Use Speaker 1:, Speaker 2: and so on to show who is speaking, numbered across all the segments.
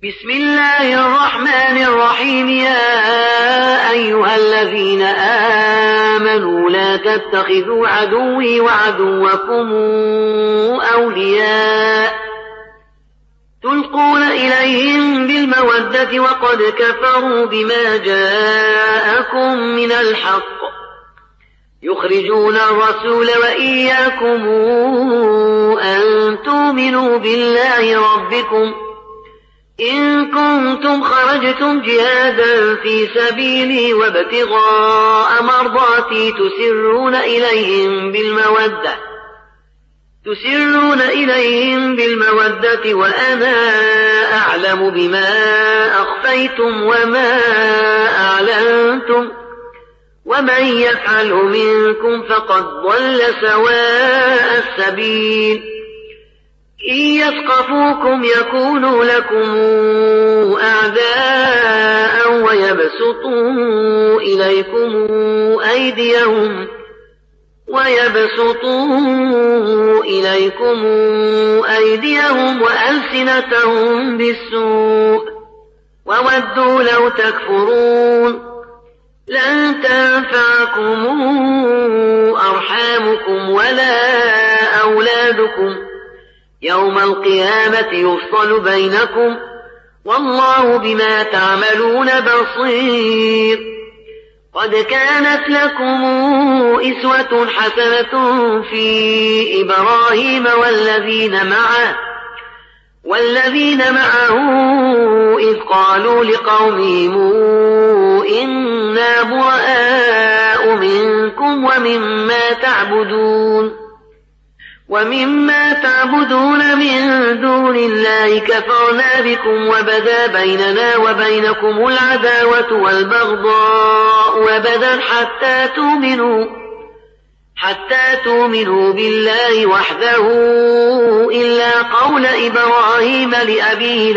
Speaker 1: بسم الله الرحمن الرحيم. يا أيها الذين آمنوا لا تتخذوا عدوي وعدوكم أولياء تلقون إليهم بالمودة وقد كفروا بما جاءكم من الحق يخرجون الرسول وإياكم أن تؤمنوا بالله ربكم إن كنتم خرجتم جهادا في سبيلي وابتغاء مرضاتي تسرون إليهم بالمودة وأنا أعلم بما أخفيتم وما أعلنتم ومن يفعله منكم فقد ضل سواء السبيل. إن يثقفوكم يكونوا لكم أعداء ويبسطوا إليكم أيديهم وألسنتهم بالسوء وودوا لو تكفرون. لن تنفعكم أرحامكم ولا أولادكم يوم القيامة يفصل بينكم والله بما تعملون بصير. قد كانت لكم أسوة حسنة في إبراهيم والذين معه إذ قالوا لقومهم إنا براء منكم ومما تعبدون من دون الله كفرنا بكم وبدا بيننا وبينكم العداوة والبغضاء أبدا حتى تؤمنوا بالله وحده إلا قول إبراهيم لأبيه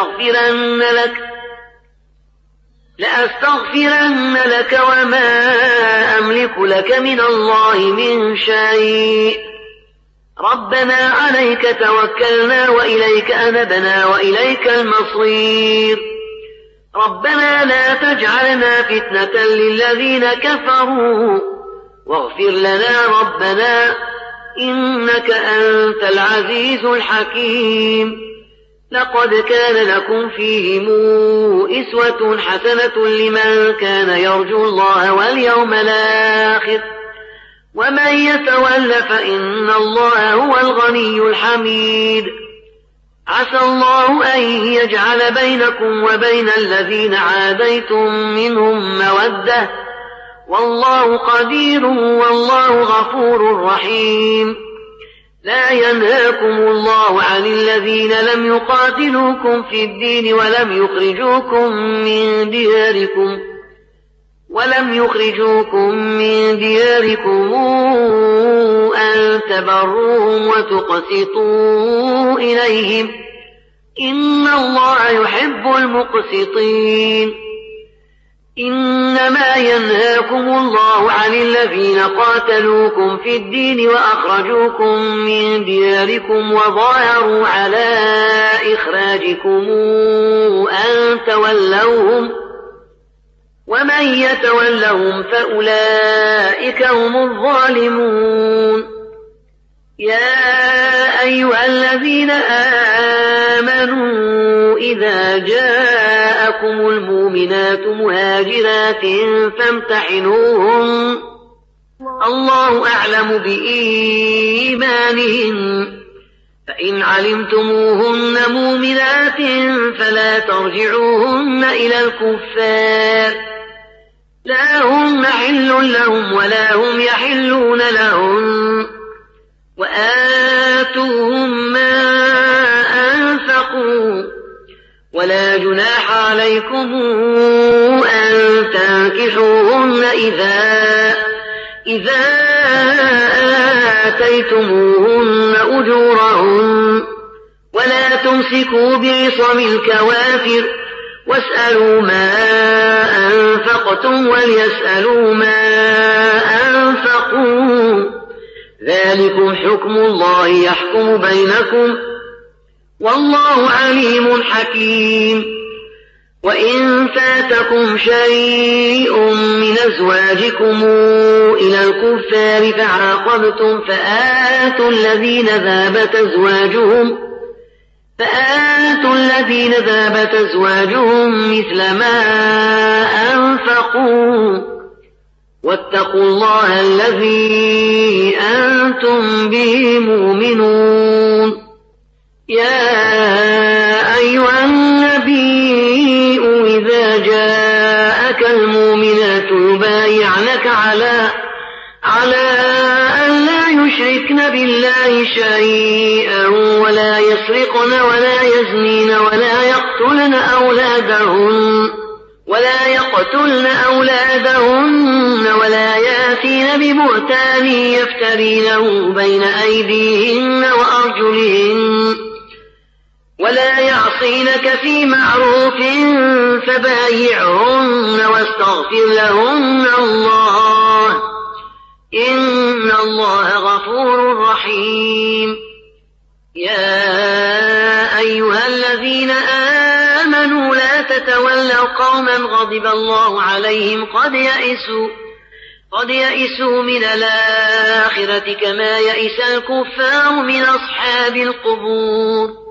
Speaker 1: لأستغفرن لك وما أملك لك من الله من شيء ربنا عليك توكلنا وإليك أنبنا وإليك المصير. ربنا لا تجعلنا فتنة للذين كفروا واغفر لنا ربنا إنك أنت العزيز الحكيم. لقد كان لكم فيهم أسوة حسنة لمن كان يرجو الله واليوم الآخر ومن يتول فإن الله هو الغني الحميد. عسى الله أن يجعل بينكم وبين الذين عاديتم منهم مودة والله قدير والله غفور رحيم. لا ينهاكم الله عن الذين لم يقاتلوكم في الدين ولم يخرجوكم من دياركم أن تبروهم وتقسطوا إليهم إن الله يحب المقسطين. إنما ينهاكم الله عن الذين قاتلوكم في الدين وأخرجوكم من دياركم وظاهروا على إخراجكم أن تولوهم ومن يتولهم فأولئك هم الظالمون. يا أيها الذين آمنوا إذا جاءكم المؤمنات مهاجرات فامتحنوهن الله أعلم بإيمانهن فإن علمتموهن مؤمنات فلا ترجعوهن إلى الكفار لا هن حل لهم ولا هم يحلون لهم وآتوهم ما أنفقوا ولا جناح عليكم أن تنكحوهن إذا آتيتموهن أجورهن ولا تمسكوا بعصم الكوافر واسألوا ما أنفقتم وليسألوا ما أنفقوا ذلكم حكم الله يحكم بينكم والله عليم حكيم. وإن فاتكم شيء من أزواجكم إلى الكفار فعاقبتم فآتوا الذين ذابت أزواجهم مثل ما أنفقوا واتقوا الله الذي أنتم به مؤمنون. يا أيها النبي إذا جاءك المؤمنات يبايعنك على أن لا يشركن بالله شيئا ولا يسرقن ولا يزنين ولا يقتلن أولادهن ولا يأتين ببهتان يفترينه بين أيديهن وأرجلهن ولا يعصينك في معروف فبايعهن واستغفر لهن الله إن الله غفور رحيم. يا أيها الذين آمنوا لا تتولوا قوما غضب الله عليهم قد يئسوا من الآخرة كما يئس الكفار من أصحاب القبور.